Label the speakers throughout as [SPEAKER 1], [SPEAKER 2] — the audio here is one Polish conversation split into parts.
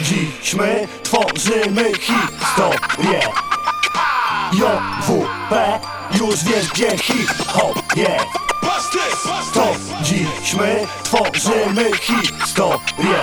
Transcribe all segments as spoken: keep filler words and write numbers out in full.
[SPEAKER 1] Dziś my tworzymy historię. J W P, już wiesz gdzie hip-hop jest. To dziś my tworzymy historię.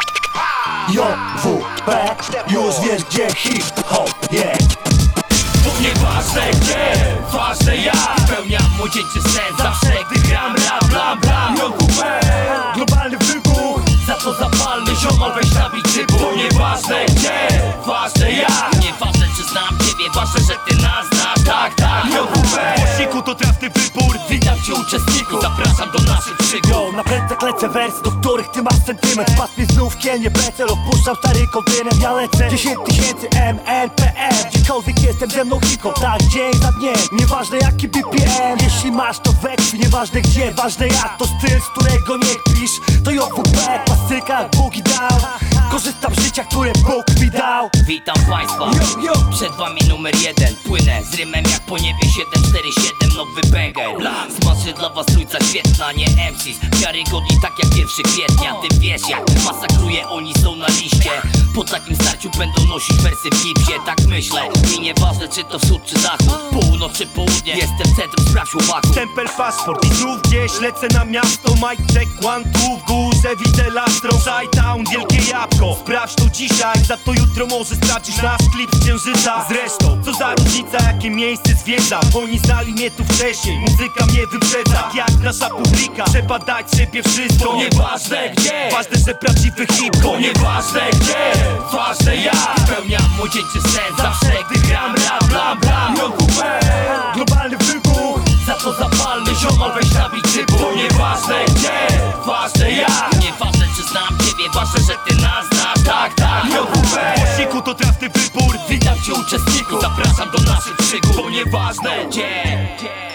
[SPEAKER 1] J W P, już wiesz gdzie hip-hop jest.
[SPEAKER 2] To nieważne gdzie, ważne jak spełniam mój dziecię sen, zawsze gdy gram rap, blam, blam. J W P, globalny wybuch, za to zapalny ziomal, weź nabij typu. To nieważne gdzie, ważne jak, nieważne czy znam ciebie, ważne, że ty nas znasz. Tak, tak, J W P, głośniku to trafny wybór. Witam cię uczestniku, zapraszam do naszych przygód.
[SPEAKER 1] Yo, na plecach lecę wers, do których ty masz sentyment. Wpadł mi znów kielnie becel, opuszczam stary kontynement. Ja lecę dziesięć tysięcy M N P M, gdziekolwiek jestem ze mną hip-hop, tak dzień za dniem. Nieważne jaki B P M, jeśli masz to weksy. Nieważne gdzie, ważne jak, to styl, z którego nie kpisz. To J W P, klasyka, boogie down. Korzystam z życia, które Bóg mi dał.
[SPEAKER 2] Witam państwa, przed wami numer jeden. Płynę z rymem jak po niebie siedem cztery siedem, nowy banger. Smaży dla was trójca świetna, nie M Cs. Wiarygodni tak jak pierwszy kwietnia. Ty wiesz jak masakruje, oni są na liście. Po takim starciu będą nosić wersy w gipsie. Tak myślę i nieważne czy to wschód czy zachód, północ czy południe, jestem centrum, sprawdź chłopaku.
[SPEAKER 3] Stempel, paszport i znów gdzieś lecę na miasto. Mic check, one, two, w górze widzę lastro. Shy-town, wielkie jabłko, sprawdź to dzisiaj, za to jutro może stracisz nasz klip z księżyca. Zresztą, co za różnica, jakie miejsce zwiedzam. Oni znali mnie tu wcześniej, muzyka mnie wyprzedza. Tak jak nasza publika, trzeba dać siebie wszystko.
[SPEAKER 2] To nieważne gdzie,
[SPEAKER 3] ważne, że prawdziwy hip.
[SPEAKER 2] to nieważne gdzie, ważne jak spełniam mój dziecię sen, zawsze gdy gram rap, blam, blam. J W P,
[SPEAKER 1] Globalny wybuch,
[SPEAKER 2] za to zapalny ziomal, weź nabij typu. To nieważne gdzie, ważne jak, nieważne czy znam ciebie, ważne, że ty nas znasz. Tak, tak, J W P,
[SPEAKER 3] Głośniku to trafny wybór.
[SPEAKER 2] witam cię uczestniku, zapraszam do naszych przygód. To nieważne gdzie.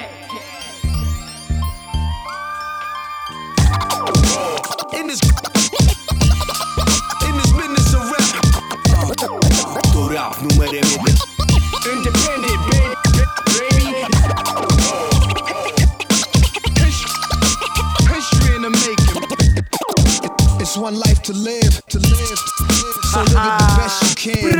[SPEAKER 4] In this, in this business of rap, to rap numerem jeden. Independent, baby, baby. History in the making. It's one life to live, to live. So live it the best you can.